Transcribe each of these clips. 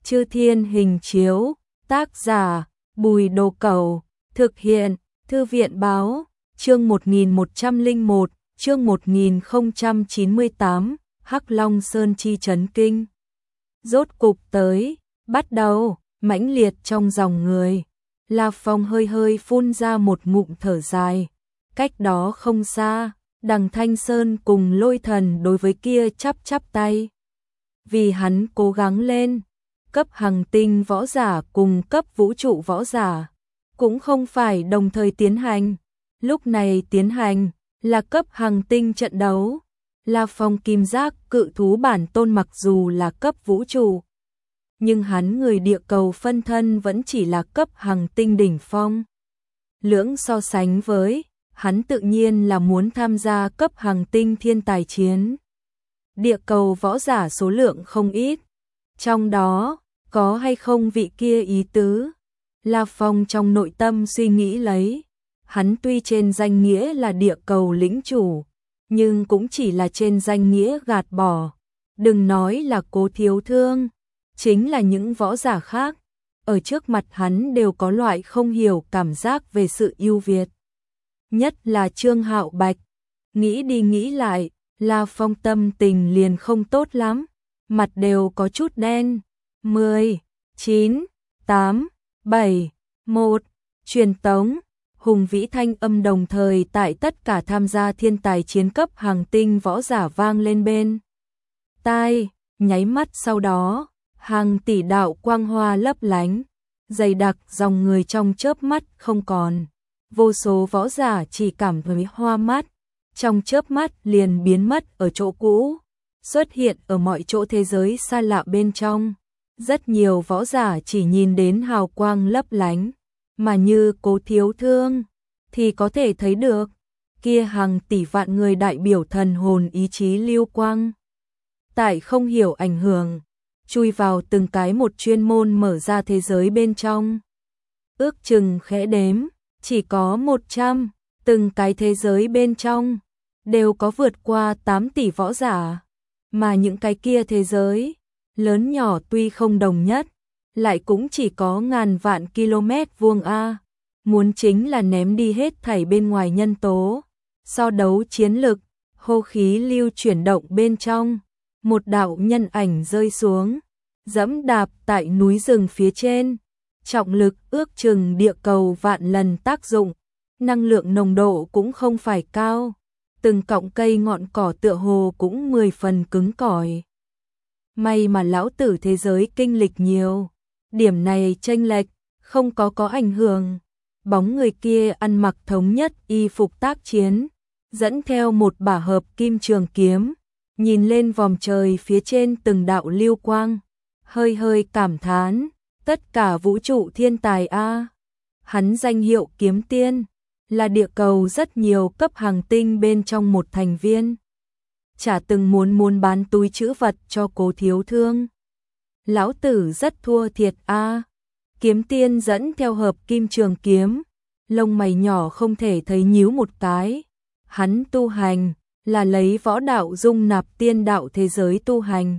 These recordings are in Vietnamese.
Chư Thiên Hình Chiếu, tác giả Bùi Đồ Cẩu, thực hiện Thư viện Báo, chương 1101, chương 1098, Hắc Long Sơn chi chấn kinh. Rốt cục tới, bắt đầu, mãnh liệt trong dòng người. La Phong hơi hơi phun ra một ngụm thở dài. Cách đó không xa, Đằng Thanh Sơn cùng Lôi Thần đối với kia chắp tay. Vì hắn cố gắng lên, cấp hằng tinh võ giả cùng cấp vũ trụ võ giả, cũng không phải đồng thời tiến hành. Lúc này tiến hành là cấp hằng tinh trận đấu. La Phong kim giác cự thú bản tôn mặc dù là cấp vũ trụ, nhưng hắn người địa cầu phân thân vẫn chỉ là cấp hằng tinh đỉnh phong. Lưỡng so sánh với, hắn tự nhiên là muốn tham gia cấp hằng tinh thiên tài chiến. Địa cầu võ giả số lượng không ít, trong đó có hay không vị kia ý tứ. La Phong trong nội tâm suy nghĩ lấy, hắn tuy trên danh nghĩa là địa cầu lĩnh chủ, nhưng cũng chỉ là trên danh nghĩa gạt bỏ. Đừng nói là Cố Thiếu Thương, chính là những võ giả khác, ở trước mặt hắn đều có loại không hiểu cảm giác về sự ưu việt. Nhất là Trương Hạo Bạch, nghĩ đi nghĩ lại, La Phong tâm tình liền không tốt lắm, mặt đều có chút đen. 10, 9, 8, 7, 1, truyền tống, hùng vĩ thanh âm đồng thời tại tất cả tham gia thiên tài chiến cấp hàng tinh võ giả vang lên bên tai, nháy mắt sau đó, hàng tỷ đạo quang hoa lấp lánh, dày đặc dòng người trong chớp mắt không còn. Vô số võ giả chỉ cảm thấy hoa mắt, trong chớp mắt liền biến mất ở chỗ cũ, xuất hiện ở mọi chỗ thế giới xa lạ bên trong. Rất nhiều võ giả chỉ nhìn đến hào quang lấp lánh, mà như Cố Thiếu Thương thì có thể thấy được kia hàng tỷ vạn người đại biểu thần hồn ý chí lưu quang. Tại không hiểu ảnh hưởng, chui vào từng cái một chuyên môn mở ra thế giới bên trong. Ước chừng khẽ đếm, chỉ có 100, từng cái thế giới bên trong đều có vượt qua 8 tỷ võ giả, mà những cái kia thế giới lớn nhỏ tuy không đồng nhất, lại cũng chỉ có ngàn vạn km vuông a. Muốn chính là ném đi hết thảy bên ngoài nhân tố, so đấu chiến lực, hô khí lưu chuyển động bên trong, một đạo nhân ảnh rơi xuống, dẫm đạp tại núi rừng phía trên, trọng lực ước chừng địa cầu vạn lần tác dụng, năng lượng nồng độ cũng không phải cao, từng cọng cây ngọn cỏ tựa hồ cũng 10 phần cứng cỏi. May mà lão tử thế giới kinh lịch nhiều, điểm này chênh lệch không có ảnh hưởng. Bóng người kia ăn mặc thống nhất y phục tác chiến, dẫn theo một bả hợp kim trường kiếm, nhìn lên vòm trời phía trên từng đạo lưu quang, hơi hơi cảm thán, tất cả vũ trụ thiên tài a. Hắn danh hiệu Kiếm Tiên, là địa cầu rất nhiều cấp hàng tinh bên trong một thành viên. Chả từng muốn bán túi trữ vật cho Cố Thiếu Thương. Lão tử rất thua thiệt a. Kiếm Tiên dẫn theo hợp kim trường kiếm, lông mày nhỏ không thể thấy nhíu một cái. Hắn tu hành là lấy võ đạo dung nạp tiên đạo thế giới tu hành.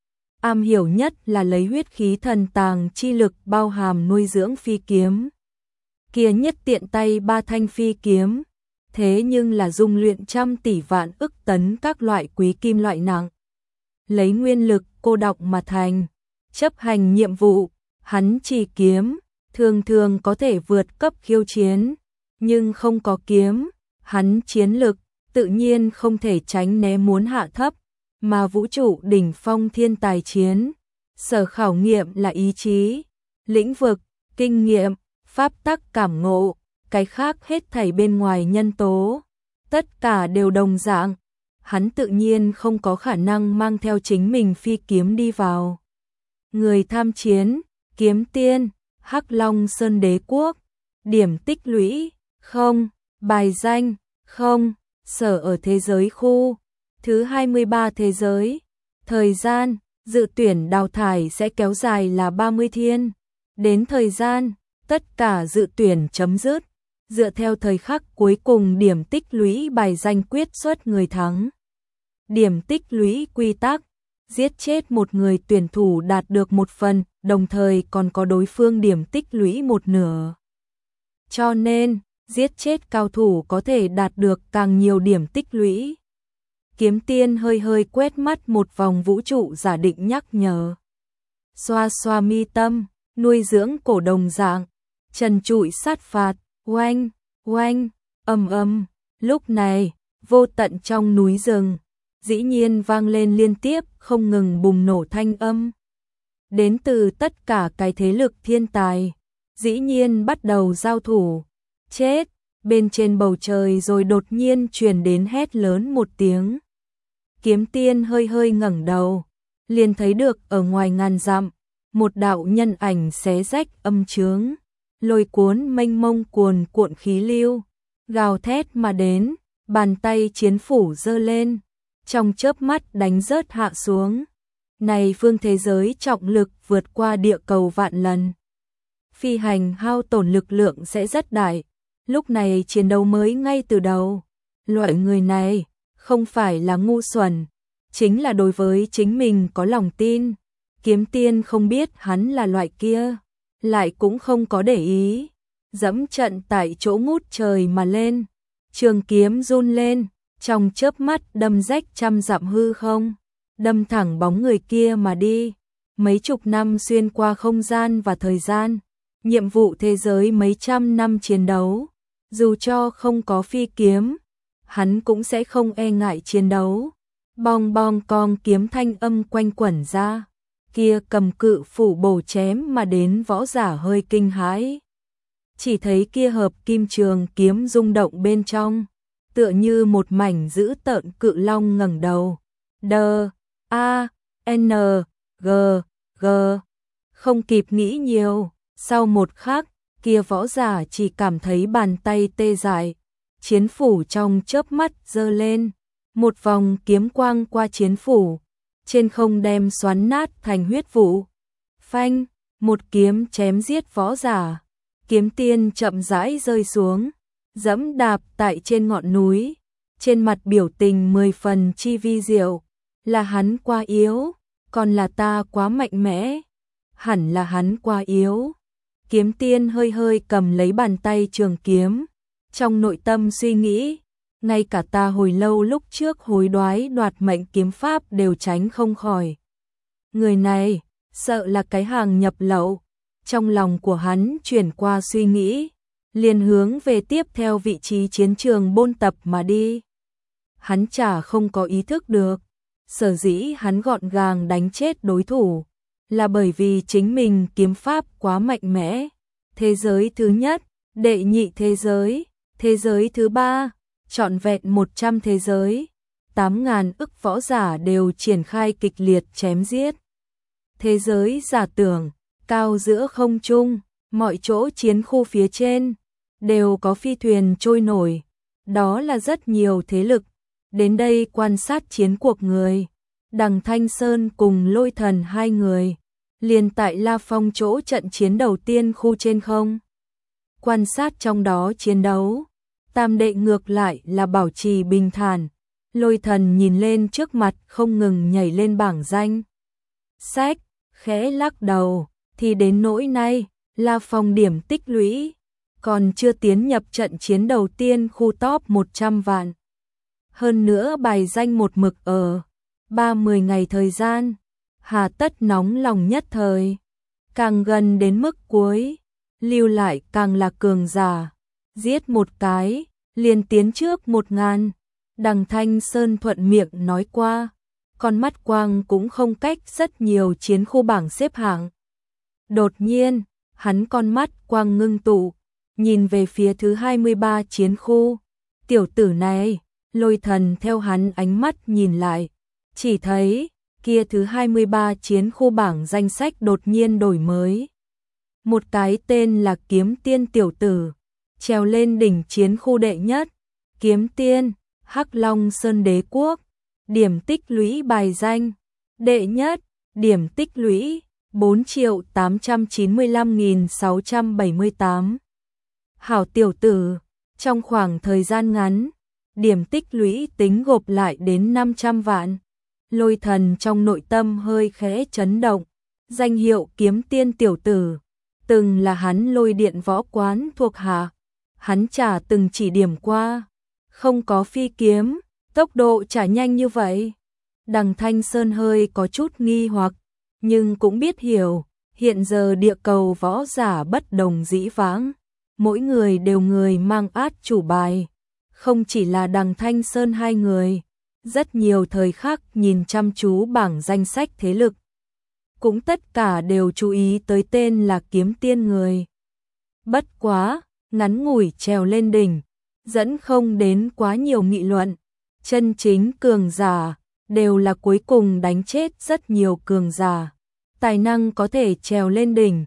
Am hiểu nhất là lấy huyết khí thần tàng chi lực bao hàm nuôi dưỡng phi kiếm. Kia nhất tiện tay 3 thanh phi kiếm, thế nhưng là dung luyện trăm tỷ vạn ức tấn các loại quý kim loại nặng. Lấy nguyên lực cô đọng mà thành, chấp hành nhiệm vụ, hắn chỉ kiếm, thường có thể vượt cấp khiêu chiến, nhưng không có kiếm, hắn chiến lực, tự nhiên không thể tránh né muốn hạ thấp, mà vũ trụ đỉnh phong thiên tài chiến. Sở khảo nghiệm là ý chí, lĩnh vực, kinh nghiệm, pháp tắc cảm ngộ, cái khác hết thảy bên ngoài nhân tố, tất cả đều đồng dạng. Hắn tự nhiên không có khả năng mang theo chính mình phi kiếm đi vào. Người tham chiến, Kiếm Tiên, Hắc Long Sơn Đế Quốc, điểm tích lũy, không, bài danh, không, sở ở thế giới khu, thứ 23 thế giới, thời gian, dự tuyển đào thải sẽ kéo dài là 30 thiên, đến thời gian, tất cả dự tuyển chấm dứt, dựa theo thời khắc cuối cùng điểm tích lũy bài danh quyết xuất người thắng. Điểm tích lũy quy tắc, giết chết một người tuyển thủ đạt được 1 phần đồng thời còn có đối phương điểm tích lũy một nửa. Cho nên, giết chết cao thủ có thể đạt được càng nhiều điểm tích lũy. Kiếm Tiên hơi hơi quét mắt một vòng vũ trụ giả định nhắc nhở. Xoa xoa mi tâm, nuôi dưỡng cổ đồng dạng, trần trụi sát phạt, oanh, oanh, ầm. Lúc này, vô tận trong núi rừng, dĩ nhiên vang lên liên tiếp không ngừng bùng nổ thanh âm. Đến từ tất cả cái thế lực thiên tài, dĩ nhiên bắt đầu giao thủ. Chết, bên trên bầu trời rồi đột nhiên truyền đến hét lớn một tiếng. Kiếm Tiên hơi hơi ngẩng đầu, liền thấy được ở ngoài ngàn dặm, một đạo nhân ảnh xé rách âm chướng, lôi cuốn mênh mông cuồn cuộn khí lưu, gào thét mà đến, bàn tay chiến phủ giơ lên, trong chớp mắt đánh rớt hạ xuống. Này phương thế giới trọng lực vượt qua địa cầu vạn lần. Phi hành hao tổn lực lượng sẽ rất đại, lúc này chiến đấu mới ngay từ đầu. Loại người này không phải là ngu xuẩn, chính là đối với chính mình có lòng tin. Kiếm Tiên không biết hắn là loại kia, lại cũng không có để ý, dẫm trận tại chỗ ngút trời mà lên, trường kiếm run lên, trong chớp mắt đâm rách trăm dặm hư không, đâm thẳng bóng người kia mà đi. Mấy chục năm xuyên qua không gian và thời gian, nhiệm vụ thế giới mấy trăm năm chiến đấu, dù cho không có phi kiếm, hắn cũng sẽ không e ngại chiến đấu. Bong bong con kiếm thanh âm quanh quẩn ra, kia cầm cự phủ bổ chém mà đến võ giả hơi kinh hãi. Chỉ thấy kia hợp kim trường kiếm rung động bên trong, tựa như một mảnh dữ tợn cự long ngẩng đầu. D-A-N-G G. Không kịp nghĩ nhiều, sau một khắc, kia võ giả chỉ cảm thấy bàn tay tê dại, chiến phủ trong chớp mắt giơ lên, một vòng kiếm quang qua chiến phủ, trên không đem xoắn nát thành huyết vụ. Phanh, một kiếm chém giết võ giả. Kiếm Tiên chậm rãi rơi xuống, dẫm đạp tại trên ngọn núi, trên mặt biểu tình 10 phần chi vi diệu, là hắn quá yếu, còn là ta quá mạnh mẽ, hẳn là hắn quá yếu. Kiếm Tiên hơi hơi cầm lấy bàn tay trường kiếm, trong nội tâm suy nghĩ, ngay cả ta hồi lâu lúc trước hối đoái đoạt mệnh kiếm pháp đều tránh không khỏi. Người này, sợ là cái hàng nhập lậu. Trong lòng của hắn chuyển qua suy nghĩ, liền hướng về tiếp theo vị trí chiến trường bôn tập mà đi. Hắn chả không có ý thức được, sở dĩ hắn gọn gàng đánh chết đối thủ, là bởi vì chính mình kiếm pháp quá mạnh mẽ. Thế giới thứ nhất, đệ nhị thế giới thứ ba, trọn vẹn 100 thế giới, 8.000 ức võ giả đều triển khai kịch liệt chém giết. Thế giới giả tưởng, cao giữa không trung, mọi chỗ chiến khu phía trên, đều có phi thuyền trôi nổi, đó là rất nhiều thế lực, đến đây quan sát chiến cuộc người. Đằng Thanh Sơn cùng Lôi Thần hai người, liền tại La Phong chỗ trận chiến đầu tiên khu trên không. Quan sát trong đó chiến đấu, Tam đệ ngược lại là bảo trì bình thản, Lôi Thần nhìn lên trước mặt không ngừng nhảy lên bảng danh sách, khẽ lắc đầu, thì đến nỗi nay, La Phong điểm tích lũy, còn chưa tiến nhập trận chiến đầu tiên khu top 100 vạn. Hơn nữa bài danh một mực ở 30 ngày thời gian, hà tất nóng lòng nhất thời, càng gần đến mức cuối, lưu lại càng là cường giả, giết một cái, liền tiến trước 1000. Đằng Thanh Sơn thuận miệng nói qua, con mắt quang cũng không cách rất nhiều chiến khu bảng xếp hạng. Đột nhiên, hắn con mắt quang ngưng tụ, nhìn về phía thứ 23 chiến khu. Tiểu tử này, Lôi Thần theo hắn ánh mắt nhìn lại, chỉ thấy kia thứ 23 chiến khu bảng danh sách đột nhiên đổi mới. Một cái tên là Kiếm Tiên tiểu tử, trèo lên đỉnh chiến khu đệ nhất. Kiếm Tiên, Hắc Long Sơn Đế Quốc, điểm tích lũy bài danh đệ nhất, điểm tích lũy 4.895.678. Hảo tiểu tử, trong khoảng thời gian ngắn, điểm tích lũy tính gộp lại đến 500 vạn. Lôi Thần trong nội tâm hơi khẽ chấn động, danh hiệu kiếm tiên tiểu tử, từng là hắn Lôi Điện võ quán thuộc hạ, hắn chả từng chỉ điểm qua, không có phi kiếm, tốc độ chả nhanh như vậy. Đằng Thanh Sơn hơi có chút nghi hoặc, nhưng cũng biết hiểu, hiện giờ địa cầu võ giả bất đồng dĩ vãng, mỗi người đều người mang át chủ bài, không chỉ là Đằng Thanh Sơn hai người, rất nhiều thời khắc nhìn chăm chú bảng danh sách thế lực, cũng tất cả đều chú ý tới tên là kiếm tiên người. Bất quá, ngắn ngủi trèo lên đỉnh, dẫn không đến quá nhiều nghị luận, chân chính cường giả đều là cuối cùng đánh chết rất nhiều cường giả, tài năng có thể trèo lên đỉnh.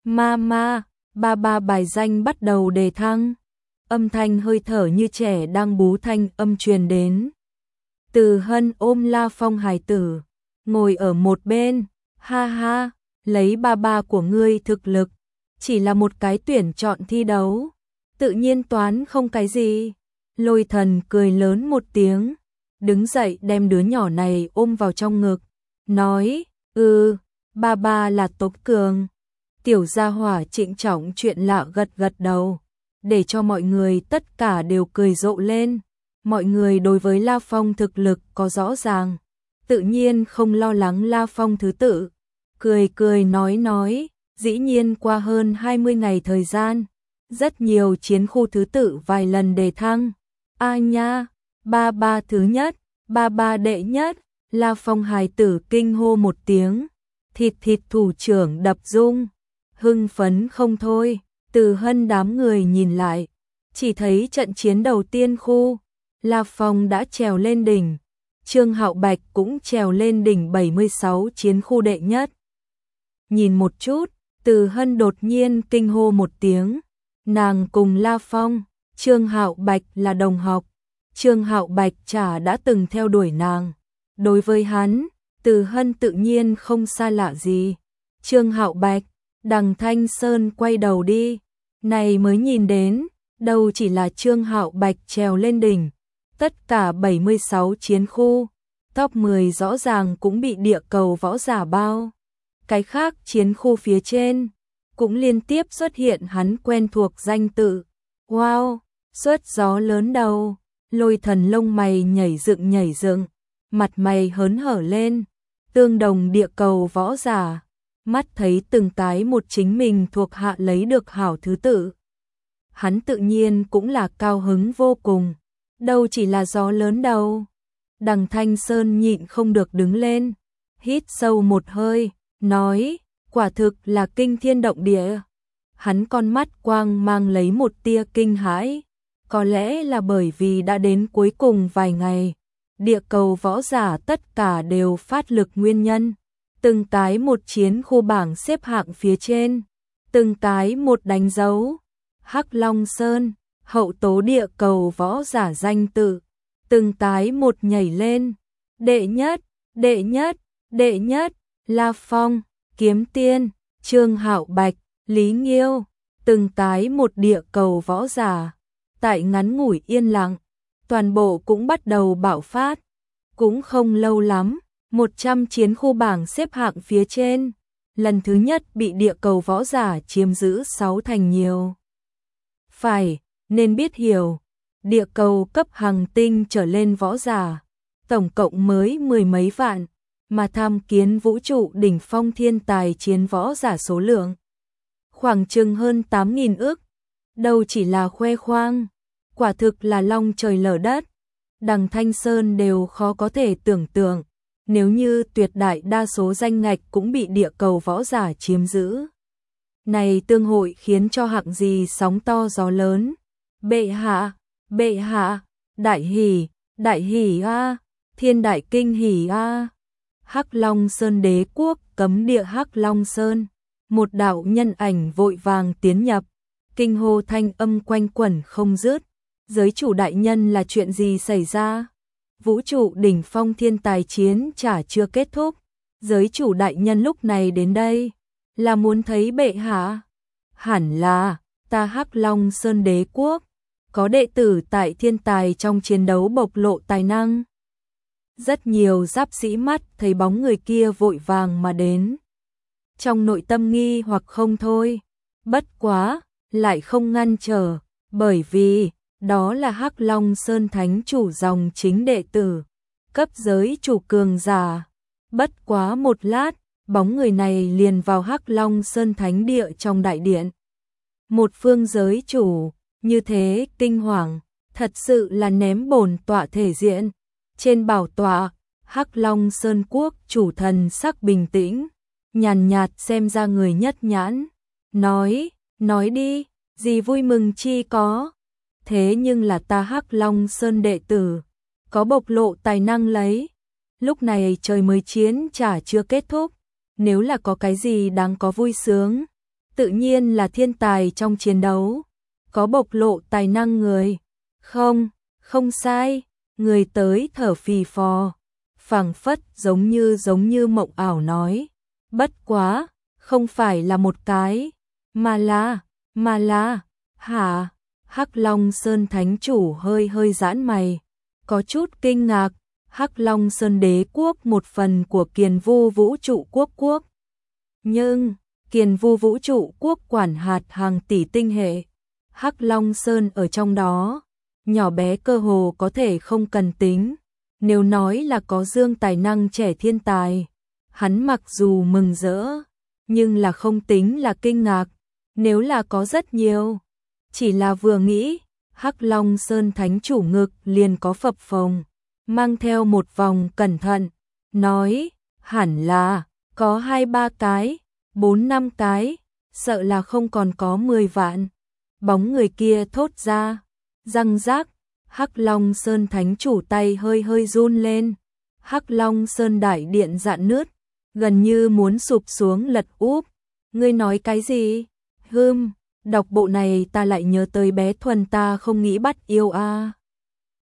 Ba ba bài danh bắt đầu đề thăng, âm thanh hơi thở như trẻ đang bú thanh âm truyền đến. Từ Hân ôm La Phong hài tử, ngồi ở một bên, ha ha, lấy ba ba của ngươi thực lực, chỉ là một cái tuyển chọn thi đấu, tự nhiên toán không cái gì. Lôi Thần cười lớn một tiếng, đứng dậy đem đứa nhỏ này ôm vào trong ngực, nói, ba ba là tộc cường. Tiểu gia hỏa trịnh trọng chuyện lạ gật gật đầu, để cho mọi người tất cả đều cười rộ lên. Mọi người đối với La Phong thực lực có rõ ràng, tự nhiên không lo lắng La Phong thứ tự. Cười cười nói, dĩ nhiên qua hơn 20 ngày thời gian, rất nhiều chiến khu thứ tự vài lần đề thăng. A nha, ba ba thứ nhất, ba ba đệ nhất, La Phong hài tử kinh hô một tiếng, thịt thủ trưởng đập rung, hưng phấn không thôi. Từ Hân đám người nhìn lại, chỉ thấy trận chiến đầu tiên khu, La Phong đã trèo lên đỉnh, Trương Hạo Bạch cũng trèo lên đỉnh 76 chiến khu đệ nhất. Nhìn một chút, Từ Hân đột nhiên kinh hô một tiếng, nàng cùng La Phong, Trương Hạo Bạch là đồng học, Trương Hạo Bạch chả đã từng theo đuổi nàng. Đối với hắn, Từ Hân tự nhiên không xa lạ gì. Trương Hạo Bạch, Đằng Thanh Sơn quay đầu đi, này mới nhìn đến, đâu chỉ là Trương Hạo Bạch trèo lên đỉnh, tất cả 76 chiến khu, top 10 rõ ràng cũng bị địa cầu võ giả bao. Cái khác chiến khu phía trên, cũng liên tiếp xuất hiện hắn quen thuộc danh tự. Wow, suất gió lớn đầu, Lôi Thần lông mày nhảy dựng, mặt mày hớn hở lên, tương đồng địa cầu võ giả, mắt thấy từng cái một chính mình thuộc hạ lấy được hảo thứ tự. Hắn tự nhiên cũng là cao hứng vô cùng, đâu chỉ là gió lớn đâu. Đằng Thanh Sơn nhịn không được đứng lên, hít sâu một hơi, nói, quả thực là kinh thiên động địa. Hắn con mắt quang mang lấy một tia kinh hãi, có lẽ là bởi vì đã đến cuối cùng vài ngày, địa cầu võ giả tất cả đều phát lực nguyên nhân, từng cái một chiến khu bảng xếp hạng phía trên, từng cái một đánh dấu, Hắc Long Sơn, hậu tố địa cầu võ giả danh tự, từng cái một nhảy lên, đệ nhất, La Phong, Kiếm Tiên, Trương Hạo Bạch, Lý Nghiêu, từng cái một địa cầu võ giả. Tại ngắn ngủi yên lặng, toàn bộ cũng bắt đầu bạo phát. Cũng không lâu lắm, 100 chiến khu bảng xếp hạng phía trên, lần thứ nhất bị địa cầu võ giả chiếm giữ 6 thành nhiều. Phải, nên biết hiểu, địa cầu cấp hành tinh trở lên võ giả, tổng cộng mới 10 mấy vạn, mà tham kiến vũ trụ đỉnh phong thiên tài chiến võ giả số lượng khoảng chừng hơn 8.000 ức, đâu chỉ là khoe khoang, quả thực là long trời lở đất. Đằng Thanh Sơn đều khó có thể tưởng tượng, nếu như tuyệt đại đa số danh ngạch cũng bị địa cầu võ giả chiếm giữ. Này tương hội khiến cho hạng gì sóng to gió lớn. Bệ hạ, đại hỉ a, thiên đại kinh hỉ a. Hắc Long Sơn đế quốc cấm địa Hắc Long Sơn, một đạo nhân ảnh vội vàng tiến nhập, kinh hô thanh âm quanh quẩn không dứt. Giới chủ đại nhân là chuyện gì xảy ra? Vũ trụ đỉnh phong thiên tài chiến chả chưa kết thúc, giới chủ đại nhân lúc này đến đây, là muốn thấy bệ hạ? Hẳn là, ta Hắc Long Sơn đế quốc, có đệ tử tại thiên tài trong chiến đấu bộc lộ tài năng. Rất nhiều giáp sĩ mắt thấy bóng người kia vội vàng mà đến. trong nội tâm nghi hoặc không thôi. Bất quá, lại không ngăn trở, bởi vì đó là Hắc Long Sơn Thánh chủ dòng chính đệ tử, cấp giới chủ cường giả. Bất quá một lát, bóng người này liền vào Hắc Long Sơn Thánh địa trong đại điện. Một phương giới chủ, như thế kinh hoàng, thật sự là ném bổn tọa thể diện. Trên bảo tọa, Hắc Long Sơn Quốc chủ thần sắc bình tĩnh, nhàn nhạt xem ra người nhất nhãn, nói đi, gì vui mừng chi có. Thế nhưng là ta Hắc Long Sơn đệ tử, có bộc lộ tài năng lấy. Lúc này trời mới chiến chả chưa kết thúc, nếu là có cái gì đáng có vui sướng, tự nhiên là thiên tài trong chiến đấu, có bộc lộ tài năng người. Không sai, người tới thở phì phò, phảng phất giống như mộng ảo nói, bất quá, không phải là một cái, mà là, hả? Hắc Long Sơn Thánh chủ hơi giãn mày, có chút kinh ngạc. Hắc Long Sơn Đế quốc một phần của Kiền Vu Vũ trụ quốc. Nhưng, Kiền Vu Vũ trụ quốc quản hạt hàng tỷ tinh hệ. Hắc Long Sơn ở trong đó, nhỏ bé cơ hồ có thể không cần tính. Nếu nói là có dương tài năng trẻ thiên tài, hắn mặc dù mừng rỡ, nhưng là không tính là kinh ngạc. Nếu là có rất nhiều, chỉ là vừa nghĩ, Hắc Long Sơn Thánh chủ ngực liền có phập phồng, mang theo một vòng cẩn thận, nói, hẳn là, có 2-3 cái, 4-5 cái, sợ là không còn có 10 vạn. Bóng người kia thốt ra, răng rác, Hắc Long Sơn Thánh chủ tay hơi run lên, Hắc Long Sơn đại điện rạn nứt, gần như muốn sụp xuống lật úp. Ngươi nói cái gì? Đọc bộ này ta lại nhớ tới bé Thuần ta không nghĩ bắt yêu a.